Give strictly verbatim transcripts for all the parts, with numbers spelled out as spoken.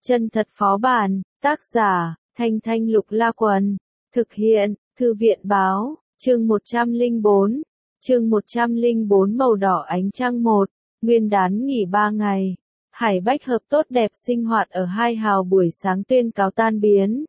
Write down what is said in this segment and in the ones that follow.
Chân thật phó bản, tác giả, Thanh Thanh Lục La Quần, thực hiện, Thư viện báo, chương một trăm lẻ bốn, chương một trăm lẻ bốn màu đỏ ánh trăng một, nguyên đán nghỉ ba ngày. Hải Bách Hợp tốt đẹp sinh hoạt ở hai hào buổi sáng tuyên cáo tan biến.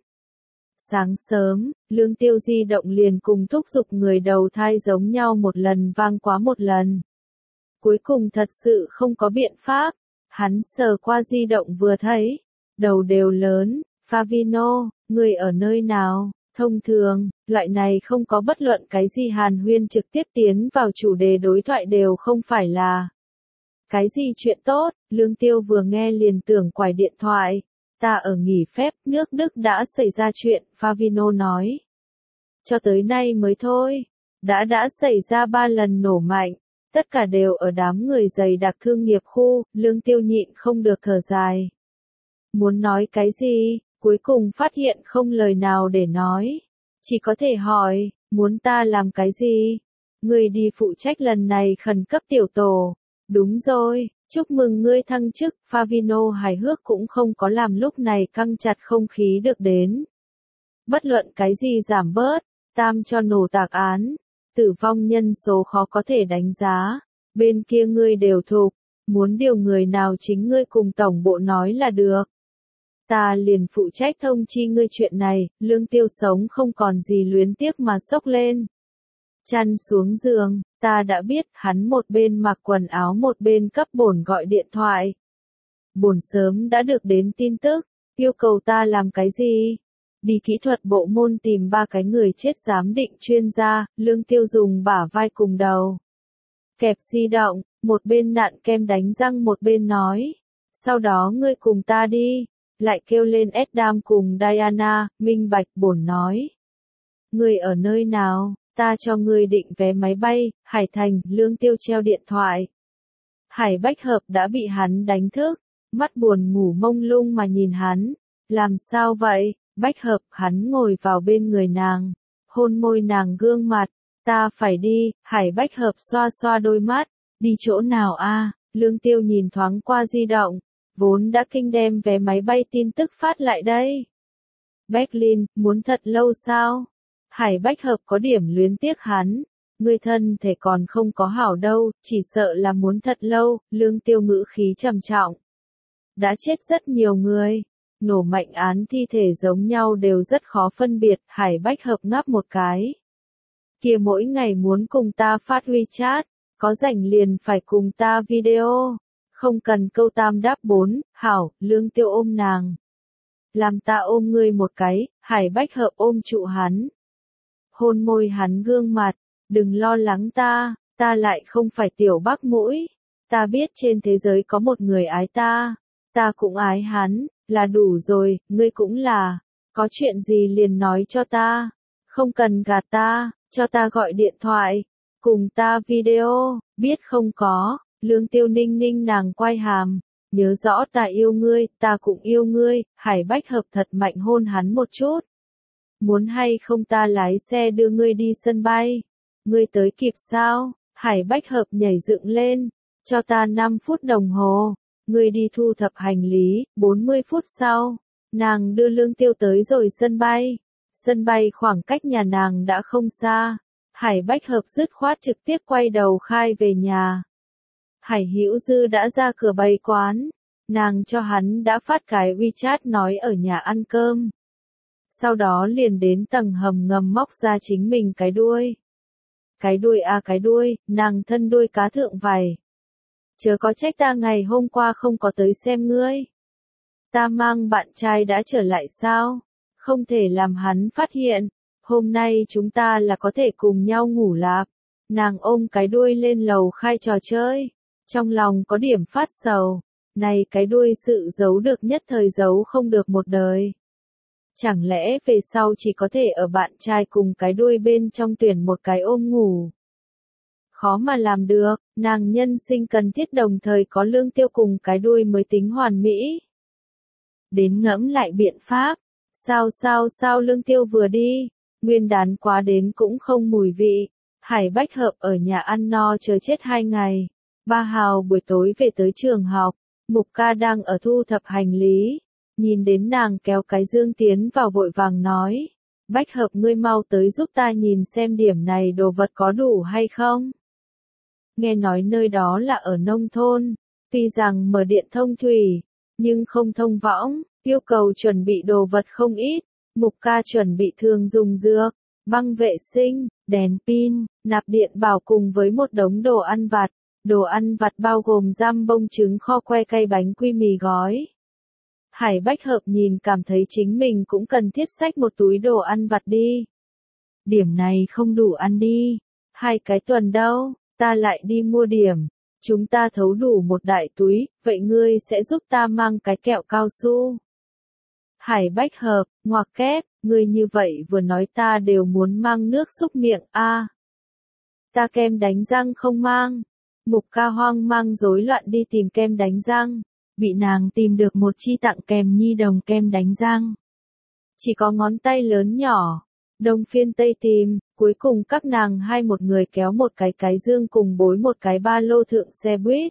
Sáng sớm, Lương Tiêu di động liền cùng thúc giục người đầu thai giống nhau một lần vang quá một lần. Cuối cùng thật sự không có biện pháp, hắn sờ qua di động vừa thấy, đầu đều lớn, Favino, người ở nơi nào? Thông thường, loại này không có bất luận cái gì hàn huyên trực tiếp tiến vào chủ đề đối thoại đều không phải là cái gì chuyện tốt. Lương Tiêu vừa nghe liền tưởng quải điện thoại. Ta ở nghỉ phép, nước Đức đã xảy ra chuyện, Favino nói. Cho tới nay mới thôi, đã đã xảy ra ba lần nổ mạnh, tất cả đều ở đám người dày đặc thương nghiệp khu. Lương Tiêu nhịn không được thở dài. Muốn nói cái gì, cuối cùng phát hiện không lời nào để nói. Chỉ có thể hỏi, muốn ta làm cái gì? Ngươi đi phụ trách lần này khẩn cấp tiểu tổ. Đúng rồi, chúc mừng ngươi thăng chức. Favino hài hước cũng không có làm lúc này căng chặt không khí được đến. Bất luận cái gì giảm bớt, tam cho nổ tạc án, tử vong nhân số khó có thể đánh giá. Bên kia ngươi đều thuộc, muốn điều người nào chính ngươi cùng tổng bộ nói là được. Ta liền phụ trách thông chi ngươi chuyện này. Lương Tiêu sống không còn gì luyến tiếc mà xốc lên. Chăn xuống giường, ta đã biết. Hắn một bên mặc quần áo một bên cấp bổn gọi điện thoại. Bổn sớm đã được đến tin tức, yêu cầu ta làm cái gì? Đi kỹ thuật bộ môn tìm ba cái người chết giám định chuyên gia. Lương Tiêu dùng bả vai cùng đầu kẹp di động, một bên nặn kem đánh răng một bên nói. Sau đó ngươi cùng ta đi. Lại kêu lên Adam cùng Diana. Minh Bạch bổn nói. Ngươi ở nơi nào? Ta cho ngươi định vé máy bay. Hải Thành. Lương Tiêu treo điện thoại. Hải Bách Hợp đã bị hắn đánh thức, mắt buồn ngủ mông lung mà nhìn hắn. Làm sao vậy? Bách Hợp. Hắn ngồi vào bên người nàng, hôn môi nàng gương mặt. Ta phải đi. Hải Bách Hợp xoa xoa đôi mắt. Đi chỗ nào a? Lương Tiêu nhìn thoáng qua di động, vốn đã kinh đem vé máy bay tin tức phát lại đây. Berlin, muốn thật lâu sao? Hải Bách Hợp có điểm luyến tiếc hắn. Người thân thể còn không có hảo đâu, chỉ sợ là muốn thật lâu. Lương Tiêu ngữ khí trầm trọng. Đã chết rất nhiều người. Nổ mạnh án thi thể giống nhau đều rất khó phân biệt. Hải Bách Hợp ngáp một cái. Kia mỗi ngày muốn cùng ta phát WeChat, có rảnh liền phải cùng ta video. Không cần câu tam đáp bốn. Hảo. Lương Tiêu ôm nàng. Làm ta ôm ngươi một cái. Hải Bách Hợp ôm trụ hắn, hôn môi hắn gương mặt. Đừng lo lắng ta, ta lại không phải tiểu bác mũi. Ta biết trên thế giới có một người ái ta, ta cũng ái hắn, là đủ rồi. Ngươi cũng là, có chuyện gì liền nói cho ta, không cần gạt ta, cho ta gọi điện thoại, cùng ta video. Biết không có. Lương Tiêu ninh ninh nàng quai hàm. Nhớ rõ ta yêu ngươi, ta cũng yêu ngươi. Hải Bách Hợp thật mạnh hôn hắn một chút. Muốn hay không ta lái xe đưa ngươi đi sân bay? Ngươi tới kịp sao? Hải Bách Hợp nhảy dựng lên. Cho ta năm phút đồng hồ. Ngươi đi thu thập hành lý. bốn mươi phút sau, nàng đưa Lương Tiêu tới rồi sân bay. Sân bay khoảng cách nhà nàng đã không xa. Hải Bách Hợp dứt khoát trực tiếp quay đầu khai về nhà. Hải Hữu Dư đã ra cửa bày quán. Nàng cho hắn đã phát cái WeChat nói ở nhà ăn cơm. Sau đó liền đến tầng hầm ngầm móc ra chính mình cái đuôi. Cái đuôi à cái đuôi, nàng thân đuôi cá thượng vảy. Chớ có trách ta ngày hôm qua không có tới xem ngươi. Ta mang bạn trai đã trở lại sao? Không thể làm hắn phát hiện. Hôm nay chúng ta là có thể cùng nhau ngủ lạp. Nàng ôm cái đuôi lên lầu khai trò chơi. Trong lòng có điểm phát sầu. Này cái đuôi sự giấu được nhất thời giấu không được một đời. Chẳng lẽ về sau chỉ có thể ở bạn trai cùng cái đuôi bên trong tuyển một cái ôm ngủ? Khó mà làm được. Nàng nhân sinh cần thiết đồng thời có Lương Tiêu cùng cái đuôi mới tính hoàn mỹ. Đến ngẫm lại biện pháp. Sao sao sao Lương Tiêu vừa đi, nguyên đán quá đến cũng không mùi vị. Hải Bách Hợp ở nhà ăn no chờ chết hai ngày. Ba Hào buổi tối về tới trường học. Mục Ca đang ở thu thập hành lý. nhìn đến nàng kéo cái dương tiến vào vội vàng nói, Bách Hợp ngươi mau tới giúp ta nhìn xem điểm này đồ vật có đủ hay không. Nghe nói nơi đó là ở nông thôn, tuy rằng mở điện thông thủy, nhưng không thông võng, yêu cầu chuẩn bị đồ vật không ít, Mục Ca chuẩn bị thường dùng dược, băng vệ sinh, đèn pin, nạp điện bảo cùng với một đống đồ ăn vặt. Đồ ăn vặt bao gồm giam bông trứng kho que cay bánh quy mì gói. Hải Bách Hợp nhìn cảm thấy chính mình cũng cần thiết xách một túi đồ ăn vặt đi. Điểm này không đủ ăn đi. Hai cái tuần đâu, ta lại đi mua điểm. Chúng ta thấu đủ một đại túi, vậy ngươi sẽ giúp ta mang cái kẹo cao su. Hải Bách Hợp, ngoặc kép, ngươi như vậy vừa nói ta đều muốn mang nước xúc miệng a. À, ta kem đánh răng không mang. Mục Ca hoang mang rối loạn đi tìm kem đánh răng, bị nàng tìm được một chi tặng kèm nhi đồng kem đánh răng. Chỉ có ngón tay lớn nhỏ, đông phiên tây tìm, cuối cùng các nàng hai một người kéo một cái cái dương cùng bối một cái ba lô thượng xe buýt.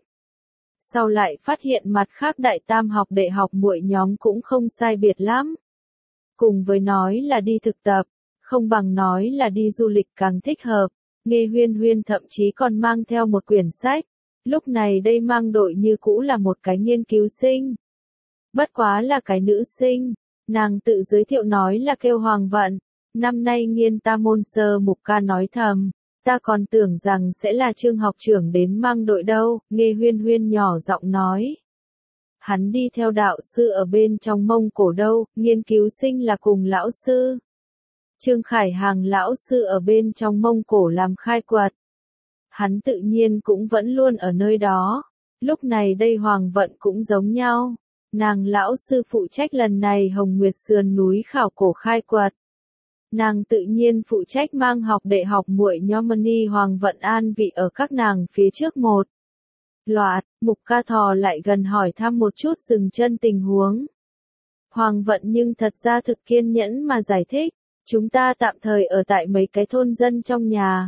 Sau lại phát hiện mặt khác đại tam học đệ học muội nhóm cũng không sai biệt lắm. Cùng với nói là đi thực tập, không bằng nói là đi du lịch càng thích hợp. Nghe Huyên Huyên thậm chí còn mang theo một quyển sách, lúc này đây mang đội như cũ là một cái nghiên cứu sinh. Bất quá là cái nữ sinh, nàng tự giới thiệu nói là kêu Hoàng Vận, năm nay nghiên ta môn sơ. Mục Ca nói thầm, ta còn tưởng rằng sẽ là Trương học trưởng đến mang đội đâu, Nghe Huyên Huyên nhỏ giọng nói. Hắn đi theo đạo sư ở bên trong Mông Cổ đâu, nghiên cứu sinh là cùng lão sư. Trương Khải Hàng lão sư ở bên trong Mông Cổ làm khai quật. Hắn tự nhiên cũng vẫn luôn ở nơi đó. Lúc này đây Hoàng Vận cũng giống nhau. Nàng lão sư phụ trách lần này Hồng Nguyệt sườn núi khảo cổ khai quật. Nàng tự nhiên phụ trách mang học đệ học muội nhóm Mani Hoàng Vận an vị ở các nàng phía trước một. Loạt, Mục Ca thò lại gần hỏi thăm một chút dừng chân tình huống. Hoàng Vận nhưng thật ra thực kiên nhẫn mà giải thích. Chúng ta tạm thời ở tại mấy cái thôn dân trong nhà.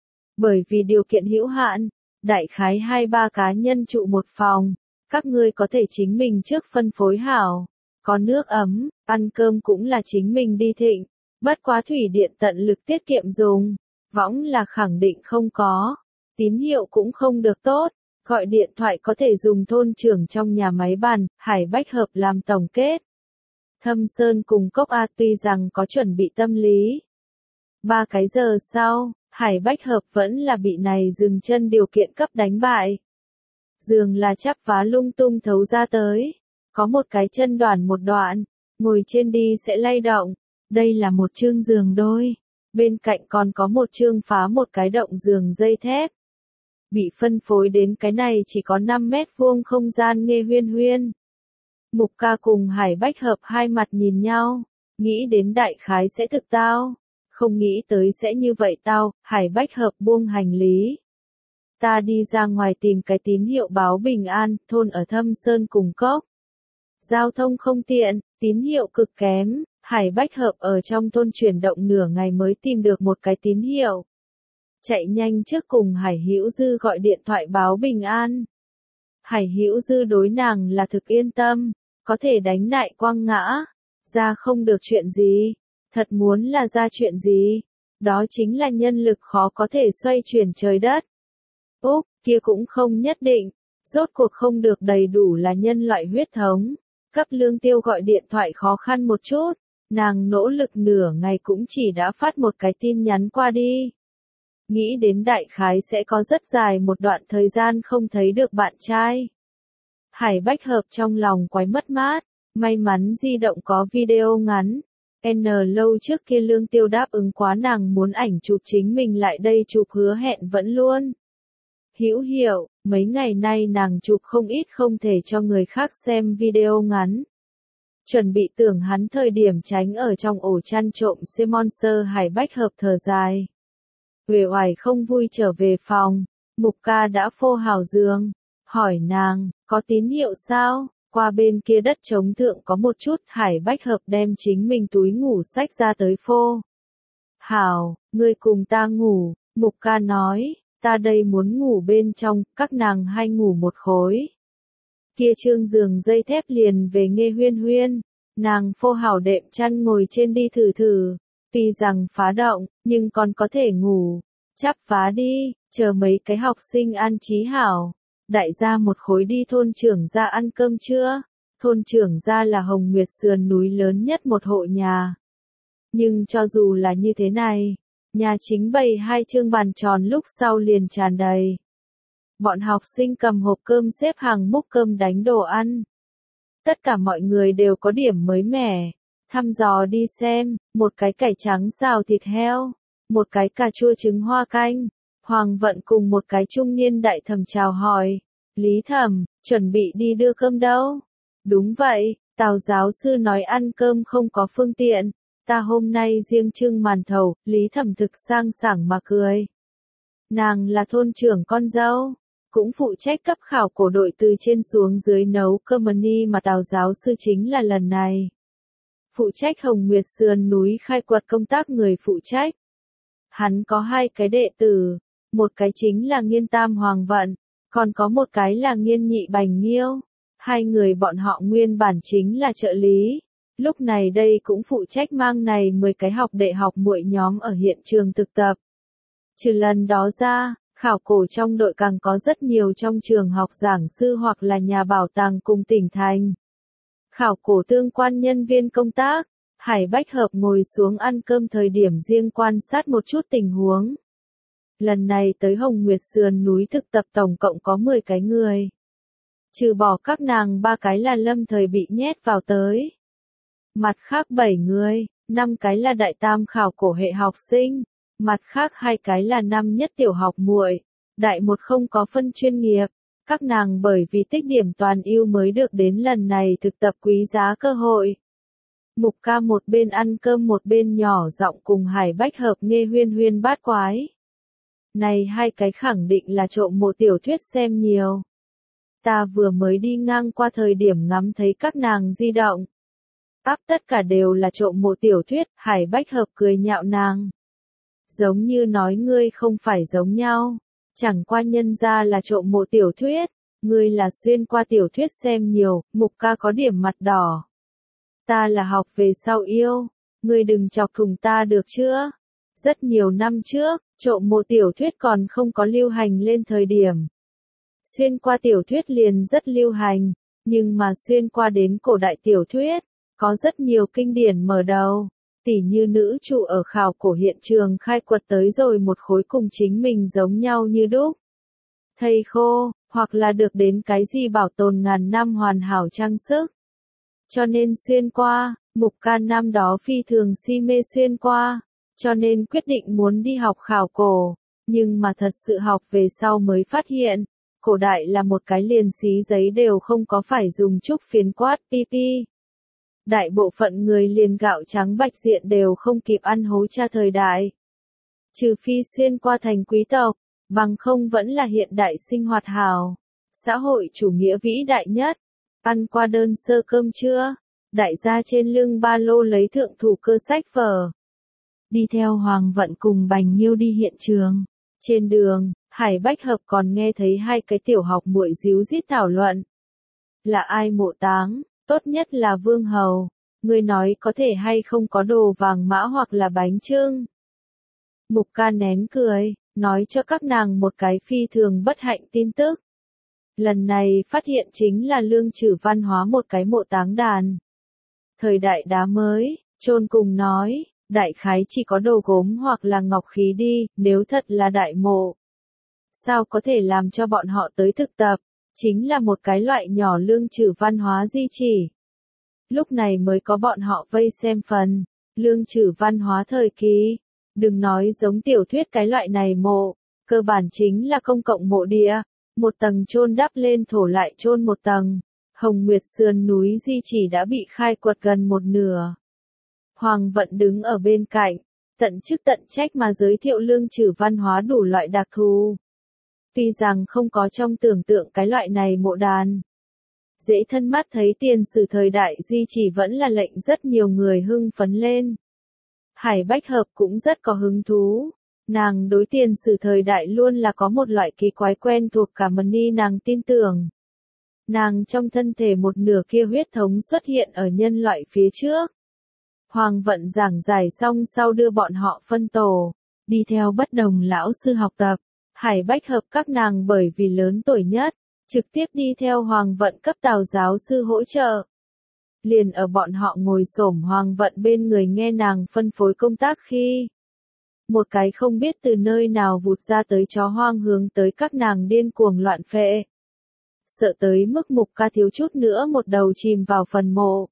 Bởi vì điều kiện hữu hạn, đại khái hai ba cá nhân trụ một phòng, các ngươi có thể chính mình trước phân phối hảo. Có nước ấm, ăn cơm cũng là chính mình đi thịnh, bất quá thủy điện tận lực tiết kiệm dùng, võng là khẳng định không có, tín hiệu cũng không được tốt, gọi điện thoại có thể dùng thôn trưởng trong nhà máy bàn, Hải Bách Hợp làm tổng kết. Thâm Sơn cùng Cốc A tuy rằng có chuẩn bị tâm lý. Ba cái giờ sau, Hải Bách Hợp vẫn là bị này dừng chân điều kiện cấp đánh bại. Giường là chắp vá lung tung thấu ra tới. Có một cái chân đoàn một đoạn, ngồi trên đi sẽ lay động. Đây là một chương giường đôi. Bên cạnh còn có một chương phá một cái động giường dây thép. Bị phân phối đến cái này chỉ có năm mét vuông không gian. Nghe Huyên Huyên. Mục Ca cùng Hải Bách Hợp hai mặt nhìn nhau, nghĩ đến đại khái sẽ thực tao, không nghĩ tới sẽ như vậy tao. Hải Bách Hợp buông hành lý. Ta đi ra ngoài tìm cái tín hiệu báo bình an, thôn ở Thâm Sơn cùng Cốc. Giao thông không tiện, tín hiệu cực kém, Hải Bách Hợp ở trong thôn chuyển động nửa ngày mới tìm được một cái tín hiệu. Chạy nhanh trước cùng Hải Hữu Dư gọi điện thoại báo bình an. Hải Hữu Dư đối nàng là thực yên tâm, có thể đánh lại quăng ngã, ra không được chuyện gì, thật muốn là ra chuyện gì, đó chính là nhân lực khó có thể xoay chuyển trời đất. Úc, kia cũng không nhất định, rốt cuộc không được đầy đủ là nhân loại huyết thống, cấp Lương Tiêu gọi điện thoại khó khăn một chút, nàng nỗ lực nửa ngày cũng chỉ đã phát một cái tin nhắn qua đi. Nghĩ đến đại khái sẽ có rất dài một đoạn thời gian không thấy được bạn trai. Hải Bách Hợp trong lòng quái mất mát, may mắn di động có video ngắn. N lâu trước kia Lương Tiêu đáp ứng quá nàng muốn ảnh chụp chính mình lại đây chụp hứa hẹn vẫn luôn. Hữu hiệu, mấy ngày nay nàng chụp không ít không thể cho người khác xem video ngắn. Chuẩn bị tưởng hắn thời điểm tránh ở trong ổ chăn trộm Simonser. Hải Bách Hợp thở dài. Uể oải không vui trở về phòng, Mục Ca đã phô hào giường, hỏi nàng, có tín hiệu sao? Qua bên kia đất trống thượng có một chút. Hải Bách Hợp đem chính mình túi ngủ sách ra tới phô. Hảo, ngươi cùng ta ngủ, Mục Ca nói, ta đây muốn ngủ bên trong, các nàng hai ngủ một khối. Kia trương giường dây thép liền về Nghe Huyên Huyên, nàng phô hảo đệm chăn ngồi trên đi thử thử, tuy rằng phá động, nhưng còn có thể ngủ, chắp vá đi, chờ mấy cái học sinh an trí hảo, đại gia một khối đi thôn trưởng gia ăn cơm trưa. Thôn trưởng gia là Hồng Nguyệt sườn núi lớn nhất một hộ nhà. Nhưng cho dù là như thế này, nhà chính bày hai chương bàn tròn lúc sau liền tràn đầy. Bọn học sinh cầm hộp cơm xếp hàng múc cơm đánh đồ ăn. Tất cả mọi người đều có điểm mới mẻ. Thăm dò đi xem, một cái cải trắng xào thịt heo, một cái cà chua trứng hoa canh. Hoàng Vận cùng một cái trung niên đại thẩm chào hỏi. Lý Thẩm, chuẩn bị đi đưa cơm đâu? Đúng vậy, Tào giáo sư nói ăn cơm không có phương tiện. Ta hôm nay riêng trưng màn thầu, Lý Thẩm thực sang sảng mà cười. Nàng là thôn trưởng con dâu, cũng phụ trách cấp khảo cổ đội từ trên xuống dưới nấu cơm ni mà Tào giáo sư chính là lần này. Phụ trách Hồng Nguyệt sườn núi khai quật công tác người phụ trách. Hắn có hai cái đệ tử, một cái chính là Nghiên Tam Hoàng Vận, còn có một cái là Nghiên Nhị Bành Nghiêu. Hai người bọn họ nguyên bản chính là trợ lý. Lúc này đây cũng phụ trách mang này mười cái học đệ học muội nhóm ở hiện trường thực tập. Trừ lần đó ra, khảo cổ trong đội càng có rất nhiều trong trường học giảng sư hoặc là nhà bảo tàng cùng tỉnh thành. Khảo cổ tương quan nhân viên công tác, Hải Bách Hợp ngồi xuống ăn cơm thời điểm riêng quan sát một chút tình huống. Lần này tới Hồng Nguyệt sườn núi thực tập tổng cộng có mười cái người. Trừ bỏ các nàng ba cái là lâm thời bị nhét vào tới. Mặt khác bảy người, năm cái là đại tam khảo cổ hệ học sinh, mặt khác hai cái là năm nhất tiểu học muội, đại một không có phân chuyên nghiệp. Các nàng bởi vì tích điểm toàn ưu mới được đến lần này thực tập quý giá cơ hội. Mục ca một bên ăn cơm một bên nhỏ giọng cùng Hải Bách Hợp Nghe Huyên Huyên bát quái. Này hai cái khẳng định là trộm một tiểu thuyết xem nhiều. Ta vừa mới đi ngang qua thời điểm ngắm thấy các nàng di động. Áp tất cả đều là trộm một tiểu thuyết, Hải Bách Hợp cười nhạo nàng. Giống như nói ngươi không phải giống nhau. Chẳng qua nhân ra là trộm một tiểu thuyết, ngươi là xuyên qua tiểu thuyết xem nhiều, Mục ca có điểm mặt đỏ. Ta là học về sau yêu, ngươi đừng chọc thùng ta được chưa? Rất nhiều năm trước, trộm một tiểu thuyết còn không có lưu hành lên thời điểm. Xuyên qua tiểu thuyết liền rất lưu hành, nhưng mà xuyên qua đến cổ đại tiểu thuyết, có rất nhiều kinh điển mở đầu, tỉ như nữ trụ ở khảo cổ hiện trường khai quật tới rồi một khối cùng chính mình giống nhau như đúc. Thầy khô, hoặc là được đến cái gì bảo tồn ngàn năm hoàn hảo trang sức. Cho nên xuyên qua, Mục ca năm đó phi thường si mê xuyên qua, cho nên quyết định muốn đi học khảo cổ, nhưng mà thật sự học về sau mới phát hiện. Cổ đại là một cái liền xí giấy đều không có phải dùng trúc phiến quát pp. Đại bộ phận người liền gạo trắng bạch diện đều không kịp ăn hối cha thời đại. Trừ phi xuyên qua thành quý tộc, bằng không vẫn là hiện đại sinh hoạt hào. Xã hội chủ nghĩa vĩ đại nhất. Ăn qua đơn sơ cơm trưa, đại gia trên lưng ba lô lấy thượng thủ cơ sách vở. Đi theo Hoàng Vận cùng Bành Nghiêu đi hiện trường. Trên đường, Hải Bách Hợp còn nghe thấy hai cái tiểu học muội díu dít thảo luận. Là ai mộ táng, tốt nhất là Vương Hầu. Người nói có thể hay không có đồ vàng mã hoặc là bánh chưng. Mục ca nén cười, nói cho các nàng một cái phi thường bất hạnh tin tức. Lần này phát hiện chính là lương trừ văn hóa một cái mộ táng đàn. Thời đại đá mới, chôn cùng nói, đại khái chỉ có đồ gốm hoặc là ngọc khí đi, nếu thật là đại mộ. Sao có thể làm cho bọn họ tới thực tập, chính là một cái loại nhỏ lương trừ văn hóa di chỉ. Lúc này mới có bọn họ vây xem phần, lương trừ văn hóa thời kỳ. Đừng nói giống tiểu thuyết cái loại này mộ, cơ bản chính là công cộng mộ địa, một tầng chôn đắp lên thổ lại chôn một tầng. Hồng Nguyệt sườn núi di chỉ đã bị khai quật gần một nửa. Hoàng Vận đứng ở bên cạnh, tận chức tận trách mà giới thiệu lương trừ văn hóa đủ loại đặc thù. Tuy rằng không có trong tưởng tượng cái loại này mộ đàn. Dễ thân mắt thấy tiền sử thời đại di chỉ vẫn là lệnh rất nhiều người hưng phấn lên. Hải Bách Hợp cũng rất có hứng thú. Nàng đối tiền sử thời đại luôn là có một loại kỳ quái quen thuộc cả mần ni nàng tin tưởng. Nàng trong thân thể một nửa kia huyết thống xuất hiện ở nhân loại phía trước. Hoàng vận giảng giải xong sau đưa bọn họ phân tổ, đi theo bất đồng lão sư học tập. Hải Bách Hợp các nàng bởi vì lớn tuổi nhất, trực tiếp đi theo Hoàng vận cấp Tào giáo sư hỗ trợ. Liền ở bọn họ ngồi xổm Hoàng vận bên người nghe nàng phân phối công tác khi một cái không biết từ nơi nào vụt ra tới chó hoang hướng tới các nàng điên cuồng loạn phệ. Sợ tới mức Mục Ca thiếu chút nữa một đầu chìm vào phần mộ.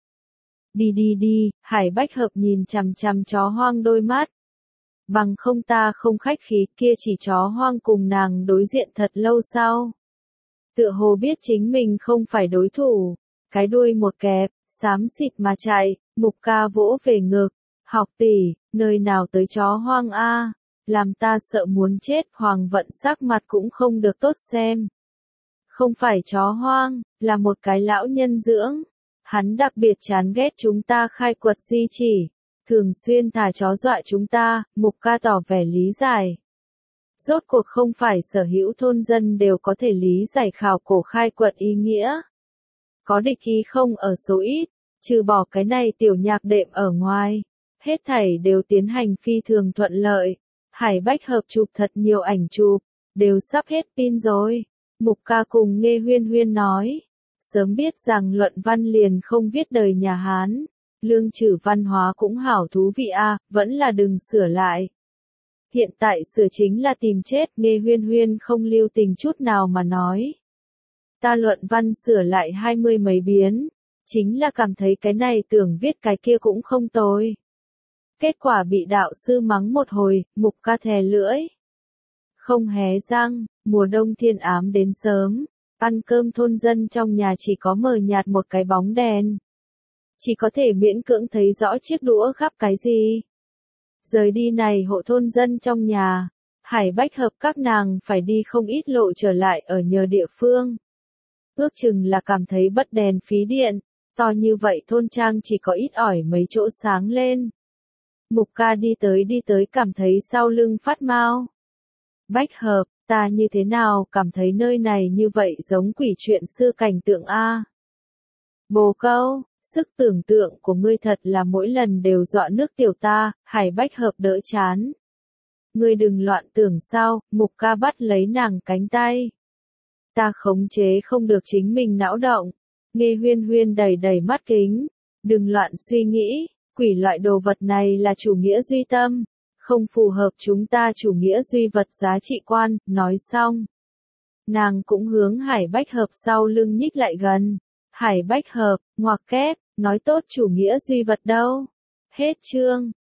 Đi đi đi, Hải Bách Hợp nhìn chằm chằm chó hoang đôi mắt. Bằng không ta không khách khí, kia chỉ chó hoang cùng nàng đối diện thật lâu sau. Tựa hồ biết chính mình không phải đối thủ, cái đuôi một kẹp, xám xịt mà chạy. Mục Ca vỗ về ngực, học tỷ, nơi nào tới chó hoang a, làm ta sợ muốn chết. Hoàng vận sắc mặt cũng không được tốt xem. Không phải chó hoang, là một cái lão nhân dưỡng. Hắn đặc biệt chán ghét chúng ta khai quật di chỉ, thường xuyên thả chó dọa chúng ta. Mục Ca tỏ vẻ lý giải. Rốt cuộc không phải sở hữu thôn dân đều có thể lý giải khảo cổ khai quật ý nghĩa. Có địch ý không ở số ít, trừ bỏ cái này tiểu nhạc đệm ở ngoài, hết thảy đều tiến hành phi thường thuận lợi. Hải Bách Hợp chụp thật nhiều ảnh chụp, đều sắp hết pin rồi. Mục Ca cùng Nghê Huyên Huyên nói, sớm biết rằng luận văn liền không viết đời nhà Hán, lương trừ văn hóa cũng hảo thú vị a, vẫn là đừng sửa lại. Hiện tại sửa chính là tìm chết. Nghê Huyên Huyên không lưu tình chút nào mà nói. Ta luận văn sửa lại hai mươi mấy biến, chính là cảm thấy cái này tưởng viết cái kia cũng không tồi. Kết quả bị đạo sư mắng một hồi. Mục Ca thè lưỡi, không hé răng. Mùa đông thiên ám đến sớm, ăn cơm thôn dân trong nhà chỉ có mờ nhạt một cái bóng đèn. Chỉ có thể miễn cưỡng thấy rõ chiếc đũa gắp cái gì. Rời đi này hộ thôn dân trong nhà, Hải Bách Hợp các nàng phải đi không ít lộ trở lại ở nhờ địa phương. Ước chừng là cảm thấy bất đèn phí điện, to như vậy thôn trang chỉ có ít ỏi mấy chỗ sáng lên. Mục Ca đi tới đi tới cảm thấy sau lưng phát mau. Bách Hợp, ta như thế nào cảm thấy nơi này như vậy giống quỷ chuyện xưa cảnh tượng a. Bồ Câu, sức tưởng tượng của ngươi thật là mỗi lần đều dọa nước tiểu ta. Hải Bách Hợp đỡ chán. Ngươi đừng loạn tưởng sao. Mục Ca bắt lấy nàng cánh tay. Ta khống chế không được chính mình não động. Nghê Huyên Huyên đầy đầy mắt kính. Đừng loạn suy nghĩ, quỷ loại đồ vật này là chủ nghĩa duy tâm, không phù hợp chúng ta chủ nghĩa duy vật giá trị quan. Nói xong, nàng cũng hướng Hải Bách Hợp sau lưng nhích lại gần. Hải Bách Hợp, ngoặc kép, nói tốt chủ nghĩa duy vật đâu. Hết chương.